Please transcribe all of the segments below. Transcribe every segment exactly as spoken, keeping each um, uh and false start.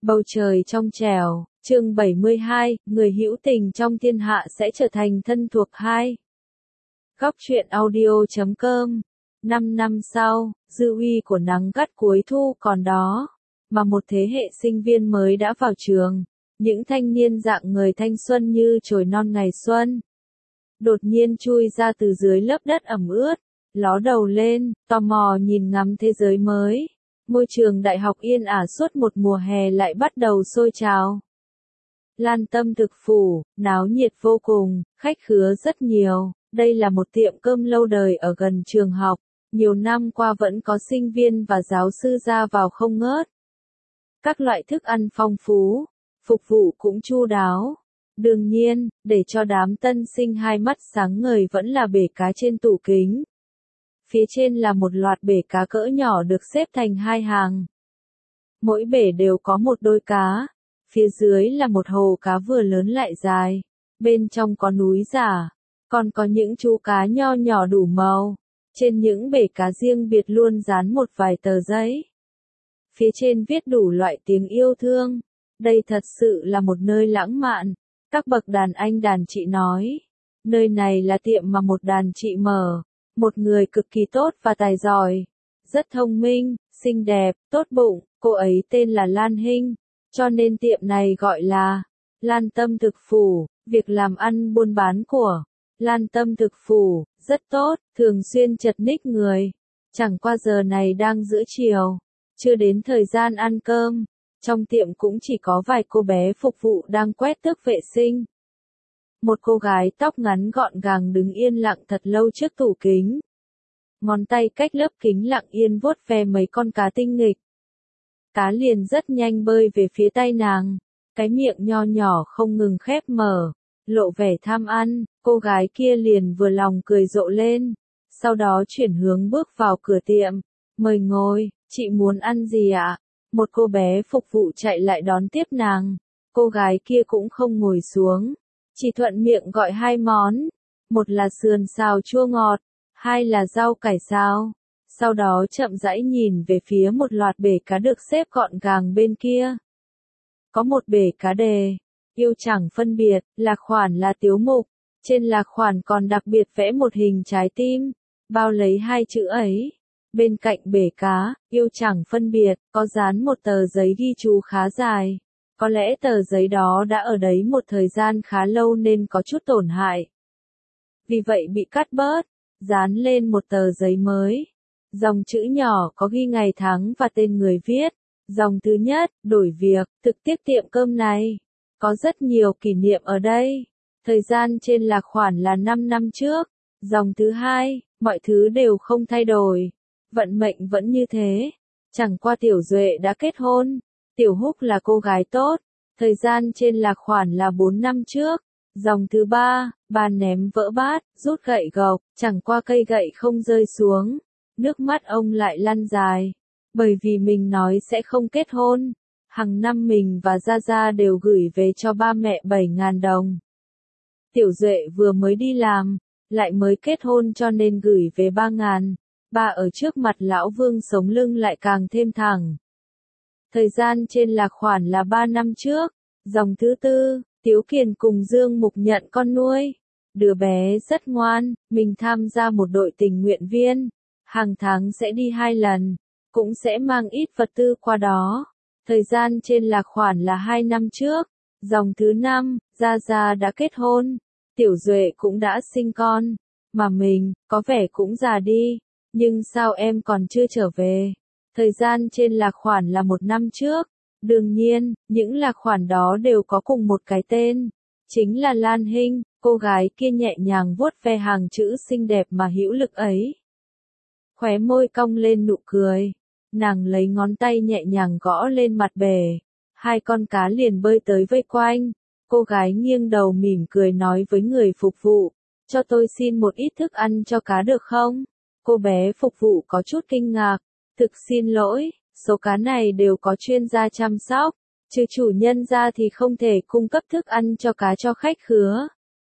Bầu trời trong trẻo, chương bảy mươi hai, người hữu tình trong thiên hạ sẽ trở thành thân thuộc hai. Góc truyện audio chấm com. Năm năm sau, dư uy của nắng gắt cuối thu còn đó, mà một thế hệ sinh viên mới đã vào trường, những thanh niên dạng người thanh xuân như chồi non ngày xuân. Đột nhiên chui ra từ dưới lớp đất ẩm ướt, ló đầu lên, tò mò nhìn ngắm thế giới mới. Môi trường đại học yên ả suốt một mùa hè lại bắt đầu sôi trào. Lan Tâm thực phủ, náo nhiệt vô cùng, khách khứa rất nhiều. Đây là một tiệm cơm lâu đời ở gần trường học. Nhiều năm qua vẫn có sinh viên và giáo sư ra vào không ngớt. Các loại thức ăn phong phú, phục vụ cũng chu đáo. Đương nhiên, để cho đám tân sinh hai mắt sáng ngời vẫn là bể cá trên tủ kính. Phía trên là một loạt bể cá cỡ nhỏ được xếp thành hai hàng. Mỗi bể đều có một đôi cá. Phía dưới là một hồ cá vừa lớn lại dài. Bên trong có núi giả. Còn có những chú cá nho nhỏ đủ màu. Trên những bể cá riêng biệt luôn dán một vài tờ giấy. Phía trên viết đủ loại tiếng yêu thương. Đây thật sự là một nơi lãng mạn. Các bậc đàn anh đàn chị nói. Nơi này là tiệm mà một đàn chị mở. Một người cực kỳ tốt và tài giỏi. Rất thông minh, xinh đẹp, tốt bụng. Cô ấy tên là Lan Hinh. Cho nên tiệm này gọi là Lan Tâm thực phủ. Việc làm ăn buôn bán của Lan Tâm thực phủ rất tốt, thường xuyên chật ních người. Chẳng qua giờ này đang giữa chiều, chưa đến thời gian ăn cơm. Trong tiệm cũng chỉ có vài cô bé phục vụ đang quét tước vệ sinh. Một cô gái tóc ngắn gọn gàng đứng yên lặng thật lâu trước tủ kính. Ngón tay cách lớp kính lặng yên vuốt ve mấy con cá tinh nghịch. Cá liền rất nhanh bơi về phía tay nàng. Cái miệng nho nhỏ không ngừng khép mở, lộ vẻ tham ăn. Cô gái kia liền vừa lòng cười rộ lên. Sau đó chuyển hướng bước vào cửa tiệm. Mời ngồi, chị muốn ăn gì ạ? Một cô bé phục vụ chạy lại đón tiếp nàng. Cô gái kia cũng không ngồi xuống. Chỉ thuận miệng gọi hai món. Một là sườn xào chua ngọt. Hai là rau cải xào. Sau đó chậm rãi nhìn về phía một loạt bể cá được xếp gọn gàng bên kia. Có một bể cá đề. Yêu chẳng phân biệt, lạc khoản là tiếu mục. Trên lạc khoản còn đặc biệt vẽ một hình trái tim. Bao lấy hai chữ ấy. Bên cạnh bể cá, yêu chẳng phân biệt, có dán một tờ giấy ghi chú khá dài. Có lẽ tờ giấy đó đã ở đấy một thời gian khá lâu nên có chút tổn hại. Vì vậy bị cắt bớt, dán lên một tờ giấy mới. Dòng chữ nhỏ có ghi ngày tháng và tên người viết. Dòng thứ nhất, đổi việc, thực tiếc tiệm cơm này. Có rất nhiều kỷ niệm ở đây. Thời gian trên lạc khoản là năm năm trước. Dòng thứ hai, mọi thứ đều không thay đổi. Vận mệnh vẫn như thế. Chẳng qua Tiểu Duệ đã kết hôn. Tiểu Húc là cô gái tốt. Thời gian trên lạc khoản là bốn năm trước. Dòng thứ ba, bà ném vỡ bát, rút gậy gộc, chẳng qua cây gậy không rơi xuống. Nước mắt ông lại lăn dài. Bởi vì mình nói sẽ không kết hôn. Hàng năm mình và Gia Gia đều gửi về cho ba mẹ bảy ngàn đồng. Tiểu Duệ vừa mới đi làm, lại mới kết hôn cho nên gửi về ba ngàn. Ba ở trước mặt lão Vương sống lưng lại càng thêm thẳng. Thời gian trên lạc khoản là ba năm trước. Dòng thứ tư, Tiếu Kiền cùng Dương Mục nhận con nuôi. Đứa bé rất ngoan, mình tham gia một đội tình nguyện viên. Hàng tháng sẽ đi hai lần, cũng sẽ mang ít vật tư qua đó. Thời gian trên lạc khoản là hai năm trước. Dòng thứ năm, Gia Gia đã kết hôn. Tiểu Duệ cũng đã sinh con. Mà mình, có vẻ cũng già đi. Nhưng sao em còn chưa trở về? Thời gian trên lạc khoản là một năm trước. Đương nhiên, những lạc khoản đó đều có cùng một cái tên. Chính là Lan Hinh, cô gái kia nhẹ nhàng vuốt ve hàng chữ xinh đẹp mà hữu lực ấy. Khóe môi cong lên nụ cười. Nàng lấy ngón tay nhẹ nhàng gõ lên mặt bể. Hai con cá liền bơi tới vây quanh. Cô gái nghiêng đầu mỉm cười nói với người phục vụ. Cho tôi xin một ít thức ăn cho cá được không? Cô bé phục vụ có chút kinh ngạc. Thực xin lỗi, số cá này đều có chuyên gia chăm sóc. Trừ chủ nhân ra thì không thể cung cấp thức ăn cho cá cho khách khứa.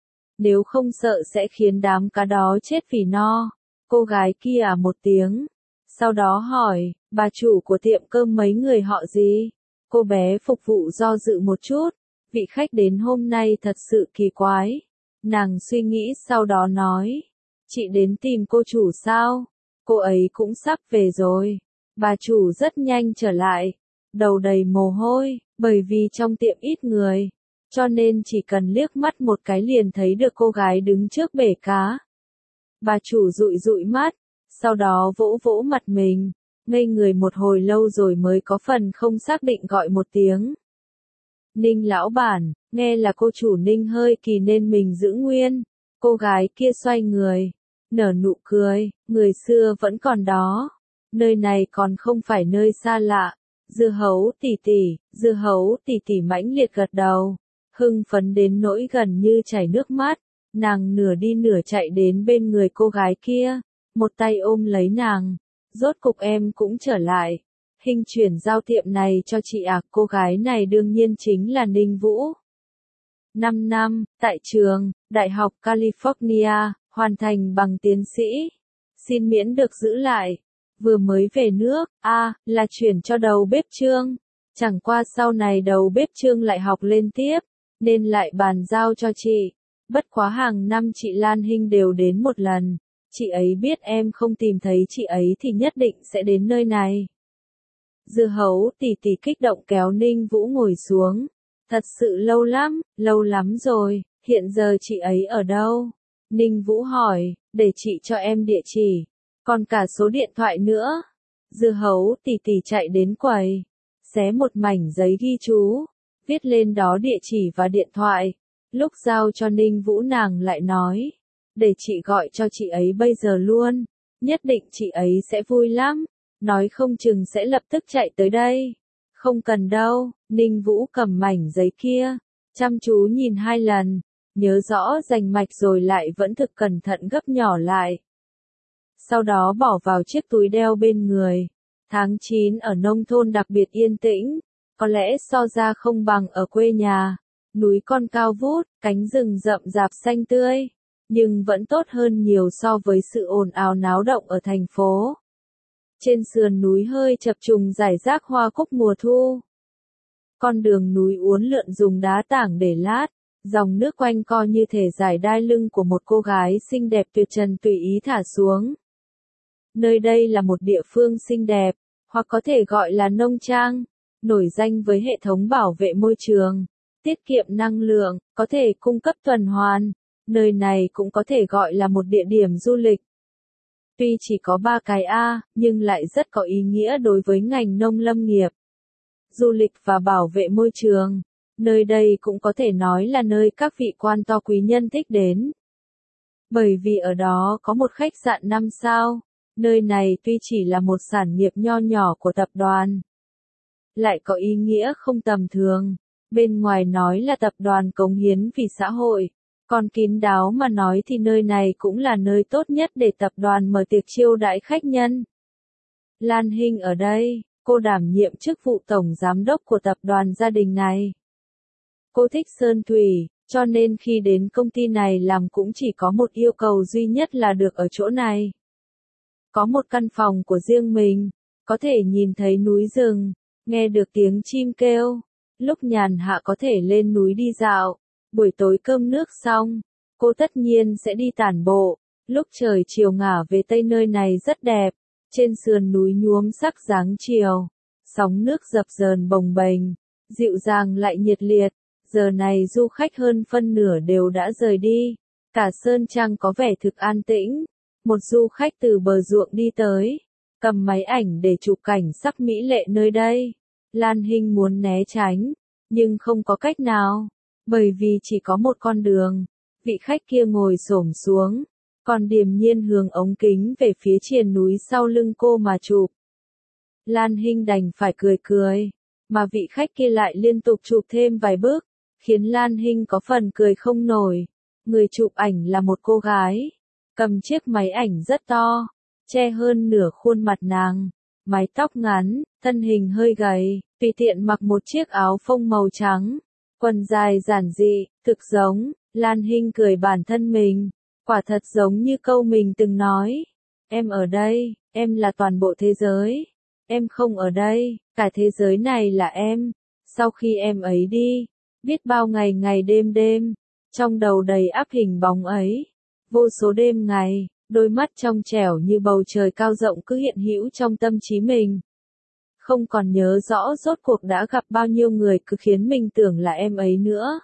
Nếu không sợ sẽ khiến đám cá đó chết vì no. Cô gái kia à một tiếng. Sau đó hỏi, bà chủ của tiệm cơm mấy người họ gì? Cô bé phục vụ do dự một chút, vị khách đến hôm nay thật sự kỳ quái. Nàng suy nghĩ sau đó nói, chị đến tìm cô chủ sao? Cô ấy cũng sắp về rồi. Bà chủ rất nhanh trở lại, đầu đầy mồ hôi, bởi vì trong tiệm ít người, cho nên chỉ cần liếc mắt một cái liền thấy được cô gái đứng trước bể cá. Bà chủ dụi dụi mắt, sau đó vỗ vỗ mặt mình, ngây người một hồi lâu rồi mới có phần không xác định gọi một tiếng. Ninh lão bản, nghe là cô chủ Ninh hơi kỳ nên mình giữ nguyên. Cô gái kia xoay người, nở nụ cười, người xưa vẫn còn đó. Nơi này còn không phải nơi xa lạ. Dưa hấu tỷ tỷ, dưa hấu tỷ tỷ mãnh liệt gật đầu, hưng phấn đến nỗi gần như chảy nước mắt. Nàng nửa đi nửa chạy đến bên người cô gái kia, một tay ôm lấy nàng. Rốt cục em cũng trở lại. Hình chuyển giao tiệm này cho chị à? Cô gái này đương nhiên chính là Ninh Vũ. năm năm, tại trường, Đại học California, hoàn thành bằng tiến sĩ. Xin miễn được giữ lại. Vừa mới về nước, a à, là chuyển cho đầu bếp Trương. Chẳng qua sau này đầu bếp Trương lại học lên tiếp, nên lại bàn giao cho chị. Bất quá hàng năm chị Lan Hinh đều đến một lần. Chị ấy biết em không tìm thấy chị ấy thì nhất định sẽ đến nơi này. Dưa hấu tỷ tỷ kích động kéo Ninh Vũ ngồi xuống. Thật sự lâu lắm, lâu lắm rồi, hiện giờ chị ấy ở đâu? Ninh Vũ hỏi, để chị cho em địa chỉ, còn cả số điện thoại nữa. Dưa hấu tỷ tỷ chạy đến quầy, xé một mảnh giấy ghi chú, viết lên đó địa chỉ và điện thoại. Lúc giao cho Ninh Vũ nàng lại nói, để chị gọi cho chị ấy bây giờ luôn, nhất định chị ấy sẽ vui lắm, nói không chừng sẽ lập tức chạy tới đây. Không cần đâu, Ninh Vũ cầm mảnh giấy kia, chăm chú nhìn hai lần, nhớ rõ rành mạch rồi lại vẫn thực cẩn thận gấp nhỏ lại. Sau đó bỏ vào chiếc túi đeo bên người. Tháng chín ở nông thôn đặc biệt yên tĩnh, có lẽ so ra không bằng ở quê nhà. Núi con cao vút, cánh rừng rậm rạp xanh tươi, nhưng vẫn tốt hơn nhiều so với sự ồn ào náo động ở thành phố. Trên sườn núi hơi chập trùng rải rác hoa cúc mùa thu. Con đường núi uốn lượn dùng đá tảng để lát, dòng nước quanh co như thể dải đai lưng của một cô gái xinh đẹp tuyệt trần tùy ý thả xuống. Nơi đây là một địa phương xinh đẹp, hoặc có thể gọi là nông trang, nổi danh với hệ thống bảo vệ môi trường, tiết kiệm năng lượng, có thể cung cấp tuần hoàn. Nơi này cũng có thể gọi là một địa điểm du lịch. Tuy chỉ có ba cái A, nhưng lại rất có ý nghĩa đối với ngành nông lâm nghiệp. Du lịch và bảo vệ môi trường. Nơi đây cũng có thể nói là nơi các vị quan to quý nhân thích đến. Bởi vì ở đó có một khách sạn năm sao. Nơi này tuy chỉ là một sản nghiệp nho nhỏ của tập đoàn, lại có ý nghĩa không tầm thường. Bên ngoài nói là tập đoàn cống hiến vì xã hội, còn kín đáo mà nói thì nơi này cũng là nơi tốt nhất để tập đoàn mở tiệc chiêu đãi khách nhân. Lan Hinh ở đây, cô đảm nhiệm chức vụ tổng giám đốc của tập đoàn gia đình này. Cô thích sơn thủy, cho nên khi đến công ty này làm cũng chỉ có một yêu cầu duy nhất là được ở chỗ này. Có một căn phòng của riêng mình, có thể nhìn thấy núi rừng, nghe được tiếng chim kêu. Lúc nhàn hạ có thể lên núi đi dạo. Buổi tối cơm nước xong, cô tất nhiên sẽ đi tản bộ. Lúc trời chiều ngả về tây nơi này rất đẹp. Trên sườn núi nhuốm sắc dáng chiều, sóng nước dập dờn bồng bềnh, dịu dàng lại nhiệt liệt. Giờ này du khách hơn phân nửa đều đã rời đi. Cả sơn trang có vẻ thực an tĩnh. Một du khách từ bờ ruộng đi tới, cầm máy ảnh để chụp cảnh sắc mỹ lệ nơi đây. Lan Hinh muốn né tránh, nhưng không có cách nào, bởi vì chỉ có một con đường. Vị khách kia ngồi xổm xuống, còn điềm nhiên hướng ống kính về phía triền núi sau lưng cô mà chụp. Lan Hinh đành phải cười cười, mà vị khách kia lại liên tục chụp thêm vài bước, khiến Lan Hinh có phần cười không nổi. Người chụp ảnh là một cô gái, cầm chiếc máy ảnh rất to, che hơn nửa khuôn mặt nàng, mái tóc ngắn, thân hình hơi gầy, tùy tiện mặc một chiếc áo phông màu trắng, quần dài giản dị, thực giống. Lan Hinh cười bản thân mình, quả thật giống như câu mình từng nói. Em ở đây, em là toàn bộ thế giới. Em không ở đây, cả thế giới này là em. Sau khi em ấy đi, biết bao ngày ngày đêm đêm, trong đầu đầy ắp hình bóng ấy. Vô số đêm ngày, đôi mắt trong trẻo như bầu trời cao rộng cứ hiện hữu trong tâm trí mình. Không còn nhớ rõ rốt cuộc đã gặp bao nhiêu người cứ khiến mình tưởng là em ấy nữa.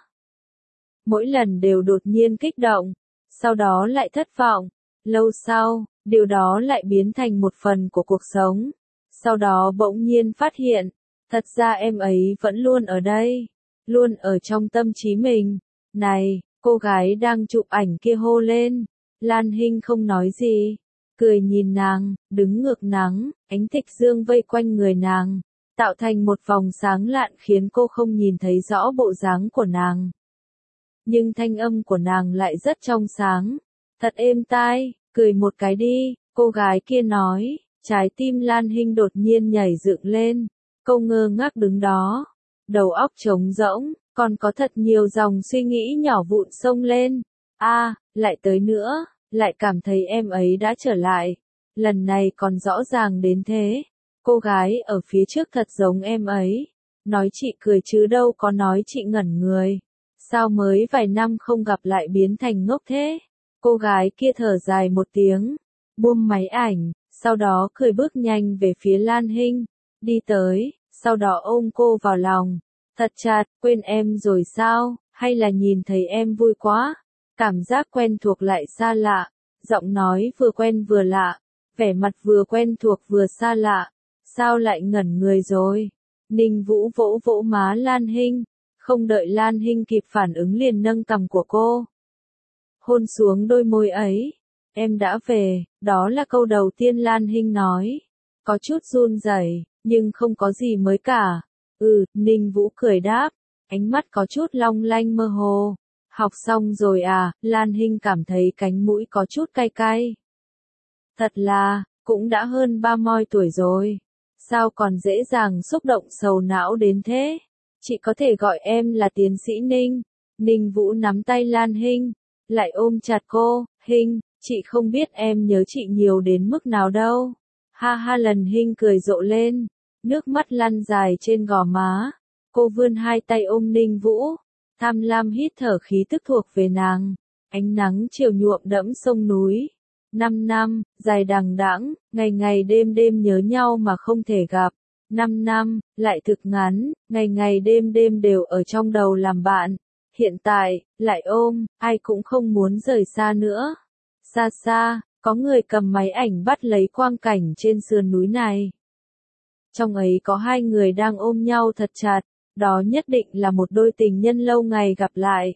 Mỗi lần đều đột nhiên kích động, sau đó lại thất vọng. Lâu sau, điều đó lại biến thành một phần của cuộc sống. Sau đó bỗng nhiên phát hiện, thật ra em ấy vẫn luôn ở đây, luôn ở trong tâm trí mình. Này, cô gái đang chụp ảnh kia hô lên. Lan Hinh không nói gì, cười nhìn nàng, đứng ngược nắng, ánh thịt dương vây quanh người nàng, tạo thành một vòng sáng lạn khiến cô không nhìn thấy rõ bộ dáng của nàng. Nhưng thanh âm của nàng lại rất trong sáng, thật êm tai, cười một cái đi, cô gái kia nói. Trái tim Lan Hinh đột nhiên nhảy dựng lên, cô ngơ ngác đứng đó, đầu óc trống rỗng, còn có thật nhiều dòng suy nghĩ nhỏ vụn xông lên. A, à, lại tới nữa, lại cảm thấy em ấy đã trở lại, lần này còn rõ ràng đến thế. Cô gái ở phía trước thật giống em ấy, nói chị cười chứ đâu có nói chị ngẩn người. Sao mới vài năm không gặp lại biến thành ngốc thế? Cô gái kia thở dài một tiếng, buông máy ảnh, sau đó cười bước nhanh về phía Lan Hinh, đi tới, sau đó ôm cô vào lòng. Thật chặt, quên em rồi sao, hay là nhìn thấy em vui quá? Cảm giác quen thuộc lại xa lạ, giọng nói vừa quen vừa lạ, vẻ mặt vừa quen thuộc vừa xa lạ, sao lại ngẩn người rồi? Ninh Vũ vỗ vỗ má Lan Hinh, không đợi Lan Hinh kịp phản ứng liền nâng cằm của cô, hôn xuống đôi môi ấy. Em đã về, đó là câu đầu tiên Lan Hinh nói, có chút run rẩy, nhưng không có gì mới cả. Ừ, Ninh Vũ cười đáp, ánh mắt có chút long lanh mơ hồ. Học xong rồi à? Lan Hinh cảm thấy cánh mũi có chút cay cay. Thật là, cũng đã hơn ba mươi tuổi rồi, sao còn dễ dàng xúc động sầu não đến thế? Chị có thể gọi em là tiến sĩ Ninh. Ninh Vũ nắm tay Lan Hinh, lại ôm chặt cô. Hinh, chị không biết em nhớ chị nhiều đến mức nào đâu. Ha ha, lần Hinh cười rộ lên, nước mắt lăn dài trên gò má. Cô vươn hai tay ôm Ninh Vũ, tham lam hít thở khí tức thuộc về nàng. Ánh nắng chiều nhuộm đẫm sông núi. Năm năm, dài đằng đẵng, ngày ngày đêm đêm nhớ nhau mà không thể gặp. Năm năm, lại thực ngắn, ngày ngày đêm đêm đều ở trong đầu làm bạn. Hiện tại, lại ôm, ai cũng không muốn rời xa nữa. Xa xa, có người cầm máy ảnh bắt lấy quang cảnh trên sườn núi này. Trong ấy có hai người đang ôm nhau thật chặt, đó nhất định là một đôi tình nhân lâu ngày gặp lại.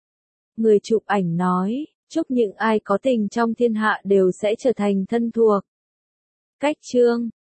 Người chụp ảnh nói, chúc những ai có tình trong thiên hạ đều sẽ trở thành thân thuộc. Cách chương